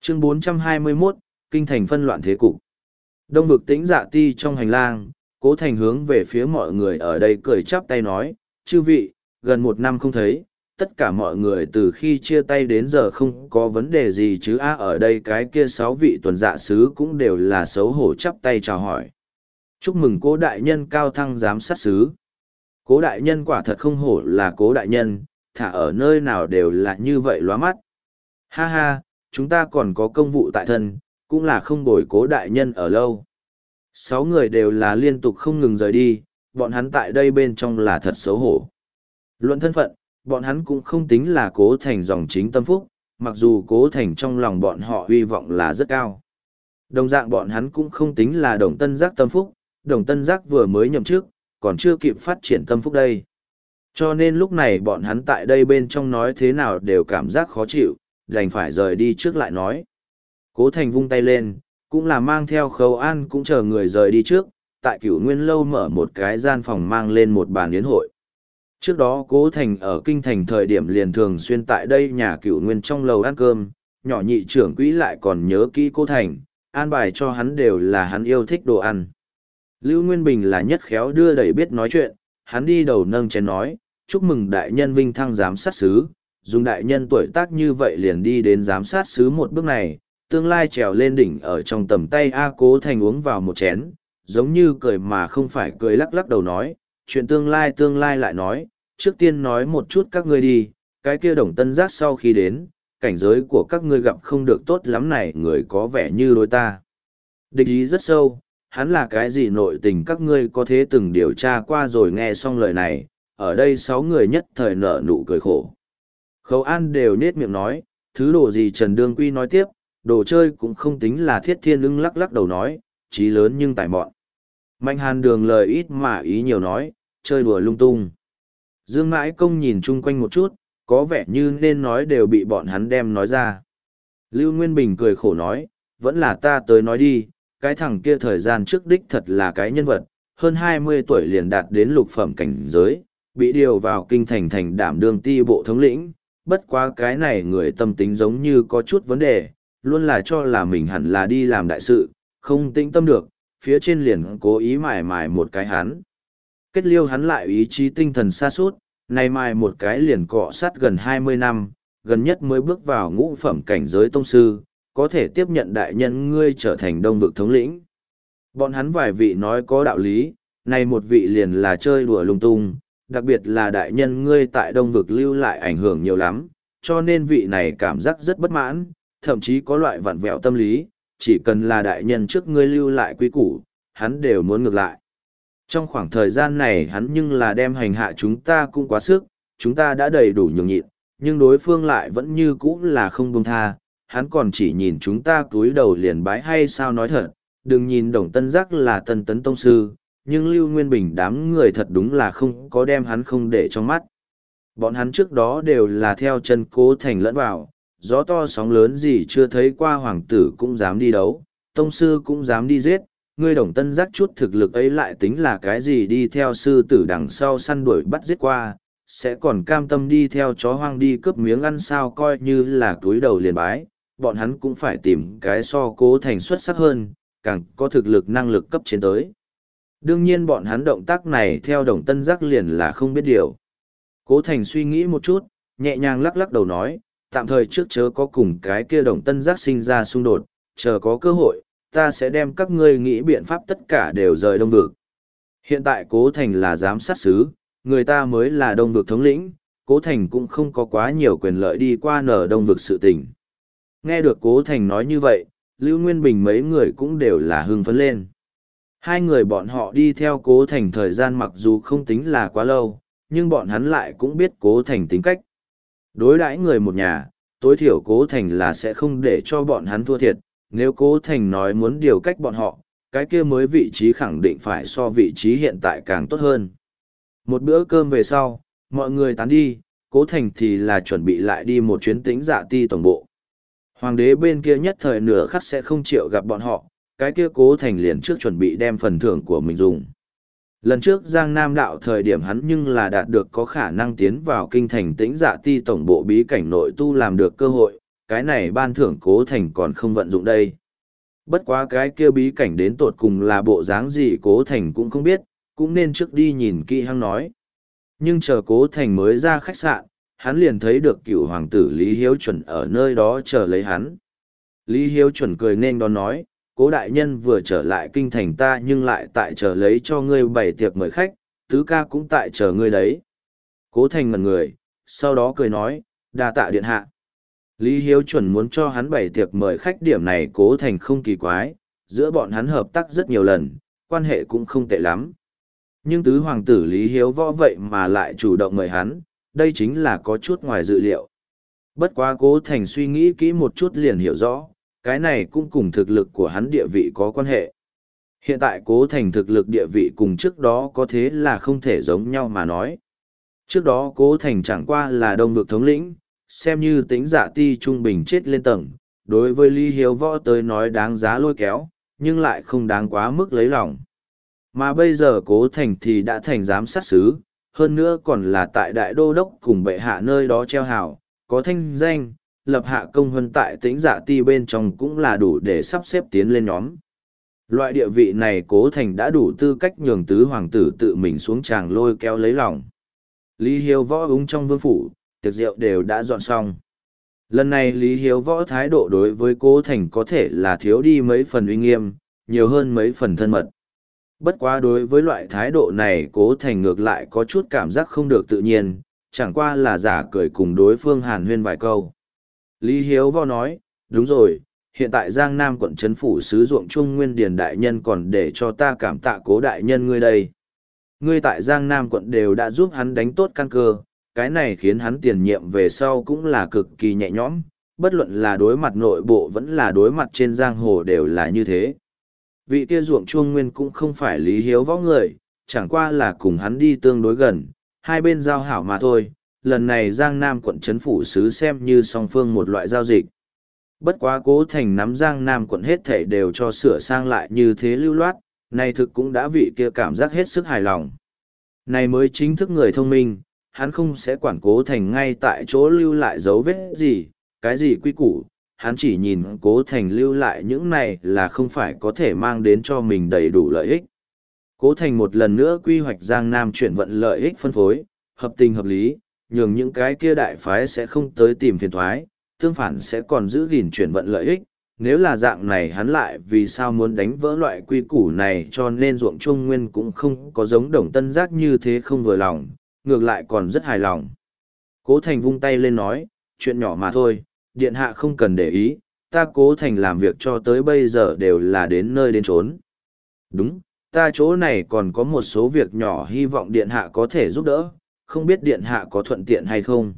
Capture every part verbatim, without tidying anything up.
Chương bốn trăm hai mươi mốt, Kinh thành phân loạn thế cục. Đông vực Tĩnh Dạ Ti trong hành lang, Cố Thành hướng về phía mọi người ở đây cười chắp tay nói, chư vị, gần một năm không thấy, tất cả mọi người từ khi chia tay đến giờ không có vấn đề gì chứ á. Ở đây cái kia sáu vị tuần dạ sứ cũng đều là xấu hổ chắp tay chào hỏi. Chúc mừng Cố đại nhân cao thăng giám sát sứ. Cố đại nhân quả thật không hổ là Cố đại nhân, thả ở nơi nào đều là như vậy lóa mắt. Ha ha, chúng ta còn có công vụ tại thân, cũng là không bồi Cố đại nhân ở lâu. Sáu người đều là liên tục không ngừng rời đi, bọn hắn tại đây bên trong là thật xấu hổ. Luận thân phận, bọn hắn cũng không tính là Cố Thành dòng chính tâm phúc, mặc dù Cố Thành trong lòng bọn họ hy vọng là rất cao. Đồng dạng bọn hắn cũng không tính là Đồng Tân Giác tâm phúc, Đồng Tân Giác vừa mới nhậm chức, còn chưa kịp phát triển tâm phúc đây. Cho nên lúc này bọn hắn tại đây bên trong nói thế nào đều cảm giác khó chịu, đành phải rời đi trước lại nói. Cố Thành vung tay lên, cũng là mang theo Khâu An cũng chờ người rời đi trước, tại Cửu Nguyên Lâu mở một cái gian phòng mang lên một bàn yến hội. Trước đó Cố Thành ở Kinh Thành thời điểm liền thường xuyên tại đây nhà Cửu Nguyên trong lầu ăn cơm, nhỏ nhị trưởng quỹ lại còn nhớ kỹ Cố Thành, an bài cho hắn đều là hắn yêu thích đồ ăn. Lưu Nguyên Bình là nhất khéo đưa đẩy biết nói chuyện, hắn đi đầu nâng chén nói, chúc mừng đại nhân vinh thăng giám sát sứ, dùng đại nhân tuổi tác như vậy liền đi đến giám sát sứ một bước này, tương lai trèo lên đỉnh ở trong tầm tay A. Cố Thành uống vào một chén, giống như cười mà không phải cười, lắc lắc đầu nói, chuyện tương lai tương lai lại nói, trước tiên nói một chút các ngươi đi, cái kia Đồng Tân Giác sau khi đến, cảnh giới của các ngươi gặp không được tốt lắm này, người có vẻ như đối ta địch ý rất sâu, hắn là cái gì nội tình các ngươi có thế từng điều tra qua rồi. Nghe xong lời này, ở đây sáu người nhất thời nở nụ cười khổ. Khấu An đều nết miệng nói, thứ đồ gì. Trần Đương Quy nói tiếp, đồ chơi cũng không tính là Thiết Thiên ưng lắc lắc đầu nói, trí lớn nhưng tài mọn. Mạnh Hàn Đường lời ít mà ý nhiều nói, chơi đùa lung tung. Dương Mãi Công nhìn chung quanh một chút, có vẻ như nên nói đều bị bọn hắn đem nói ra. Lưu Nguyên Bình cười khổ nói, vẫn là ta tới nói đi, cái thằng kia thời gian trước đích thật là cái nhân vật, hơn hai mươi tuổi liền đạt đến lục phẩm cảnh giới, bị điều vào Kinh Thành thành đảm đương ti bộ thống lĩnh, bất quá cái này người tâm tính giống như có chút vấn đề, luôn là cho là mình hẳn là đi làm đại sự, không tĩnh tâm được, phía trên liền cố ý mài mài một cái hắn. Kết liêu hắn lại ý chí tinh thần sa sút, nay mài một cái liền cọ sát gần hai mươi năm, gần nhất mới bước vào ngũ phẩm cảnh giới tông sư, có thể tiếp nhận đại nhân ngươi trở thành đông vực thống lĩnh. Bọn hắn vài vị nói có đạo lý, này một vị liền là chơi đùa lung tung, đặc biệt là đại nhân ngươi tại đông vực lưu lại ảnh hưởng nhiều lắm, cho nên vị này cảm giác rất bất mãn, thậm chí có loại vặn vẹo tâm lý, chỉ cần là đại nhân trước ngươi lưu lại quy củ, hắn đều muốn ngược lại. Trong khoảng thời gian này hắn nhưng là đem hành hạ chúng ta cũng quá sức, chúng ta đã đầy đủ nhường nhịn, nhưng đối phương lại vẫn như cũ là không buông tha, hắn còn chỉ nhìn chúng ta túi đầu liền bái hay sao. Nói thật, đừng nhìn Đồng Tân Giác là tân tấn tông sư, nhưng Lưu Nguyên Bình đám người thật đúng là không có đem hắn không để trong mắt. Bọn hắn trước đó đều là theo chân Cố Thành lẫn vào, gió to sóng lớn gì chưa thấy qua, hoàng tử cũng dám đi đấu, tông sư cũng dám đi giết, ngươi Đồng Tân Giác chút thực lực ấy lại tính là cái gì, đi theo sư tử đằng sau săn đuổi bắt giết qua, sẽ còn cam tâm đi theo chó hoang đi cướp miếng ăn sao. Coi như là túi đầu liền bái, bọn hắn cũng phải tìm cái so Cố Thành xuất sắc hơn, càng có thực lực năng lực cấp trên tới. Đương nhiên bọn hắn động tác này theo Đồng Tân Giác liền là không biết điều. Cố Thành suy nghĩ một chút, nhẹ nhàng lắc lắc đầu nói, tạm thời trước chớ có cùng cái kia Đồng Tân Giác sinh ra xung đột, chờ có cơ hội, ta sẽ đem các ngươi nghĩ biện pháp tất cả đều rời đông vực. Hiện tại Cố Thành là giám sát sứ, người ta mới là đông vực thống lĩnh, Cố Thành cũng không có quá nhiều quyền lợi đi qua nở đông vực sự tình. Nghe được Cố Thành nói như vậy, Lưu Nguyên Bình mấy người cũng đều là hưng phấn lên. Hai người bọn họ đi theo Cố Thành thời gian mặc dù không tính là quá lâu, nhưng bọn hắn lại cũng biết Cố Thành tính cách. Đối đãi người một nhà, tối thiểu Cố Thành là sẽ không để cho bọn hắn thua thiệt, nếu Cố Thành nói muốn điều cách bọn họ, cái kia mới vị trí khẳng định phải so vị trí hiện tại càng tốt hơn. Một bữa cơm về sau, mọi người tán đi, Cố Thành thì là chuẩn bị lại đi một chuyến Tĩnh Dạ Ti tổng bộ. Hoàng đế bên kia nhất thời nửa khắc sẽ không chịu gặp bọn họ, cái kia Cố Thành liền trước chuẩn bị đem phần thưởng của mình dùng. Lần trước Giang Nam đạo thời điểm hắn nhưng là đạt được có khả năng tiến vào kinh thành Tĩnh Dạ Ti tổng bộ bí cảnh nội tu làm được cơ hội, cái này ban thưởng cố thành còn không vận dụng đây. Bất quá cái kia bí cảnh đến tột cùng là bộ dáng gì cố thành cũng không biết, cũng nên trước đi nhìn kỹ hăng nói. Nhưng chờ cố thành mới ra khách sạn, hắn liền thấy được cựu hoàng tử Lý Hiếu Chuẩn ở nơi đó chờ lấy hắn. Lý Hiếu Chuẩn cười nên đón nói, cố đại nhân vừa trở lại kinh thành ta nhưng lại tại chờ lấy cho ngươi bày tiệc mời khách, tứ ca cũng tại chờ ngươi đấy. Cố thành ngẩn người, sau đó cười nói, đa tạ điện hạ. Lý Hiếu Chuẩn muốn cho hắn bày tiệc mời khách, điểm này cố thành không kỳ quái, giữa bọn hắn hợp tác rất nhiều lần, quan hệ cũng không tệ lắm. Nhưng tứ hoàng tử Lý Hiếu Võ vậy mà lại chủ động mời hắn, đây chính là có chút ngoài dự liệu. Bất quá cố thành suy nghĩ kỹ một chút liền hiểu rõ, cái này cũng cùng thực lực của hắn địa vị có quan hệ. Hiện tại cố thành thực lực địa vị cùng trước đó có thế là không thể giống nhau mà nói. Trước đó cố thành chẳng qua là đông vực thống lĩnh, xem như tính giả ti trung bình chết lên tầng, đối với Lý Hiếu Võ tới nói đáng giá lôi kéo, nhưng lại không đáng quá mức lấy lòng. Mà bây giờ cố thành thì đã thành giám sát sứ, hơn nữa còn là tại đại đô đốc cùng bệ hạ nơi đó treo hào, có thanh danh, lập hạ công hơn tại tĩnh giả ti bên trong cũng là đủ để sắp xếp tiến lên nhóm. Loại địa vị này cố thành đã đủ tư cách nhường tứ hoàng tử tự mình xuống tràng lôi kéo lấy lòng. Lý Hiếu Võ úng trong vương phủ, tiệc rượu đều đã dọn xong. Lần này Lý Hiếu Võ thái độ đối với cố thành có thể là thiếu đi mấy phần uy nghiêm, nhiều hơn mấy phần thân mật. Bất quá đối với loại thái độ này cố thành ngược lại có chút cảm giác không được tự nhiên, chẳng qua là giả cười cùng đối phương hàn huyên vài câu. Lý Hiếu Võ nói, đúng rồi, hiện tại Giang Nam quận trấn phủ sứ ruộng Trung Nguyên Điền đại nhân còn để cho ta cảm tạ cố đại nhân ngươi đây. Ngươi tại Giang Nam quận đều đã giúp hắn đánh tốt căn cơ, cái này khiến hắn tiền nhiệm về sau cũng là cực kỳ nhẹ nhõm, bất luận là đối mặt nội bộ vẫn là đối mặt trên giang hồ đều là như thế. Vị kia ruộng Trung Nguyên cũng không phải Lý Hiếu Võ người, chẳng qua là cùng hắn đi tương đối gần, hai bên giao hảo mà thôi. Lần này Giang Nam quận trấn phủ sứ xem như song phương một loại giao dịch. Bất quá cố thành nắm Giang Nam quận hết thể đều cho sửa sang lại như thế lưu loát, này thực cũng đã vị kia cảm giác hết sức hài lòng. Này mới chính thức người thông minh, hắn không sẽ quản cố thành ngay tại chỗ lưu lại dấu vết gì, cái gì quy củ, hắn chỉ nhìn cố thành lưu lại những này là không phải có thể mang đến cho mình đầy đủ lợi ích. Cố thành một lần nữa quy hoạch Giang Nam chuyển vận lợi ích phân phối, hợp tình hợp lý, nhường những cái kia đại phái sẽ không tới tìm phiền thoái, tương phản sẽ còn giữ gìn chuyển vận lợi ích. Nếu là dạng này hắn lại vì sao muốn đánh vỡ loại quy củ này, cho nên ruộng Trung Nguyên cũng không có giống Đồng Tân Giác như thế không vừa lòng, ngược lại còn rất hài lòng. Cố thành vung tay lên nói, chuyện nhỏ mà thôi, điện hạ không cần để ý, ta cố thành làm việc cho tới bây giờ đều là đến nơi đến chốn. Đúng, ta chỗ này còn có một số việc nhỏ hy vọng điện hạ có thể giúp đỡ, không biết điện hạ có thuận tiện hay không.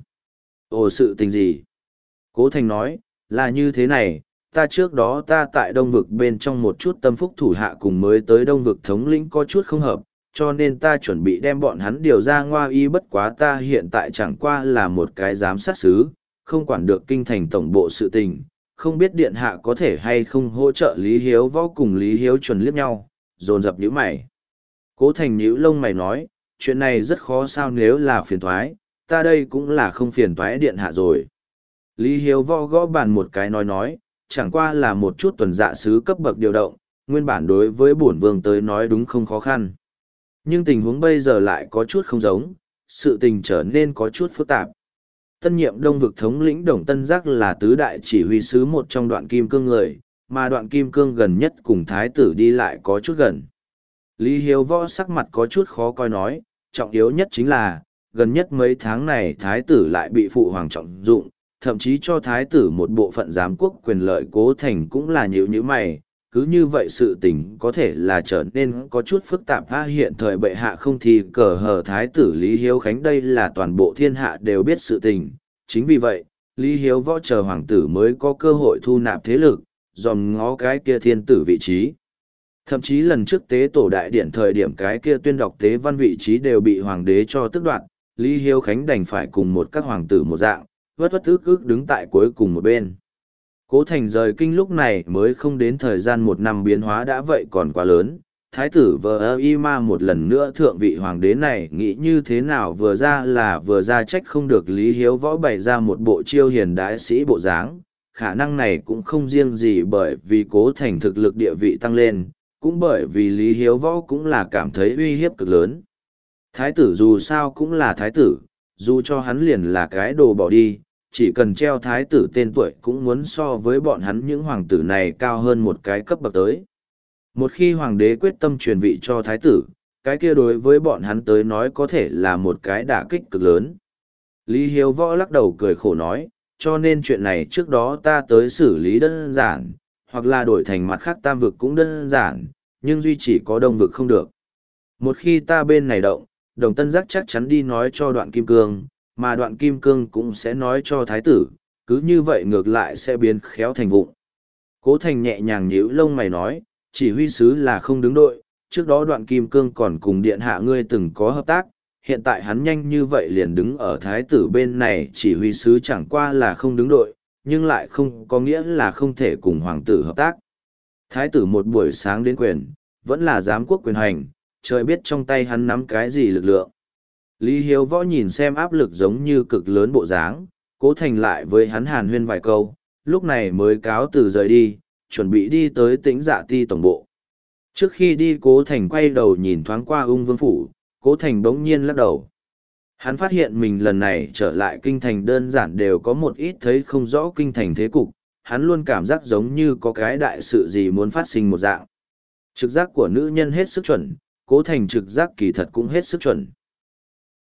Ồ, sự tình gì? Cố thành nói, là như thế này, ta trước đó ta tại đông vực bên trong một chút tâm phúc thủ hạ cùng mới tới đông vực thống lĩnh có chút không hợp, cho nên ta chuẩn bị đem bọn hắn điều ra ngoa y, bất quá ta hiện tại chẳng qua là một cái giám sát sứ, không quản được kinh thành tổng bộ sự tình, không biết điện hạ có thể hay không hỗ trợ Lý Hiếu Võ cùng Lý Hiếu Chuẩn liếc nhau, dồn dập nhíu mày. Cố thành nhíu lông mày nói, chuyện này rất khó sao, nếu là phiền toái, ta đây cũng là không phiền toái điện hạ rồi. Lý Hiếu Võ gõ bàn một cái nói nói, chẳng qua là một chút tuần dạ sứ cấp bậc điều động, nguyên bản đối với bổn vương tới nói đúng không khó khăn. Nhưng tình huống bây giờ lại có chút không giống, sự tình trở nên có chút phức tạp. Tân nhiệm đông vực thống lĩnh Đồng Tân Giác là tứ đại chỉ huy sứ một trong Đoạn Kim Cương người, mà Đoạn Kim Cương gần nhất cùng thái tử đi lại có chút gần. Lý Hiếu Võ sắc mặt có chút khó coi nói, trọng yếu nhất chính là, gần nhất mấy tháng này thái tử lại bị phụ hoàng trọng dụng, thậm chí cho thái tử một bộ phận giám quốc quyền lợi. Cố thành cũng là nhíu nhíu mày, cứ như vậy sự tình có thể là trở nên có chút phức tạp. Ha, hiện thời bệ hạ không thì cờ hờ thái tử Lý Hiếu Khánh đây là toàn bộ thiên hạ đều biết sự tình, chính vì vậy, Lý Hiếu Võ chờ hoàng tử mới có cơ hội thu nạp thế lực, dòm ngó cái kia thiên tử vị trí. Thậm chí lần trước tế tổ đại điện thời điểm cái kia tuyên đọc tế văn vị trí đều bị hoàng đế cho tước đoạt, Lý Hiếu Khánh đành phải cùng một các hoàng tử một dạng, vất vất ức ức đứng tại cuối cùng một bên. Cố thành rời kinh lúc này mới không đến thời gian một năm biến hóa đã vậy còn quá lớn. Thái tử vờ y ma một lần nữa thượng vị hoàng đế này nghĩ như thế nào vừa ra là vừa ra, trách không được Lý Hiếu Võ bày ra một bộ chiêu hiền đái sĩ bộ dáng, khả năng này cũng không riêng gì bởi vì Cố Thành thực lực địa vị tăng lên, cũng bởi vì Lý Hiếu Võ cũng là cảm thấy uy hiếp cực lớn. Thái tử dù sao cũng là thái tử, dù cho hắn liền là cái đồ bỏ đi, chỉ cần treo thái tử tên tuổi cũng muốn so với bọn hắn những hoàng tử này cao hơn một cái cấp bậc tới. Một khi hoàng đế quyết tâm truyền vị cho thái tử, cái kia đối với bọn hắn tới nói có thể là một cái đả kích cực lớn. Lý Hiếu Võ lắc đầu cười khổ nói, cho nên chuyện này trước đó ta tới xử lý đơn giản, hoặc là đổi thành mặt khác tam vực cũng đơn giản, nhưng duy chỉ có đông vực không được. Một khi ta bên này động, Đồng Tân Giác chắc chắn đi nói cho Đoạn Kim Cương, mà Đoạn Kim Cương cũng sẽ nói cho thái tử, cứ như vậy ngược lại sẽ biến khéo thành vụng. Cố Thành nhẹ nhàng nhíu lông mày nói, chỉ huy sứ là không đứng đội, trước đó Đoạn Kim Cương còn cùng điện hạ ngươi từng có hợp tác, hiện tại hắn nhanh như vậy liền đứng ở thái tử bên này, chỉ huy sứ chẳng qua là không đứng đội, nhưng lại không có nghĩa là không thể cùng hoàng tử hợp tác. Thái tử một buổi sáng đến quyền, vẫn là giám quốc quyền hành, trời biết trong tay hắn nắm cái gì lực lượng. Lý Hiếu Võ nhìn xem áp lực giống như cực lớn bộ dáng, Cố Thành lại với hắn hàn huyên vài câu, lúc này mới cáo từ rời đi, chuẩn bị đi tới Tĩnh Dạ Ti tổng bộ. Trước khi đi Cố Thành quay đầu nhìn thoáng qua Ung Vương Phủ, Cố Thành bỗng nhiên lắc đầu. Hắn phát hiện mình lần này trở lại kinh thành đơn giản đều có một ít thấy không rõ kinh thành thế cục, hắn luôn cảm giác giống như có cái đại sự gì muốn phát sinh một dạng. Trực giác của nữ nhân hết sức chuẩn, Cố Thành trực giác kỳ thật cũng hết sức chuẩn.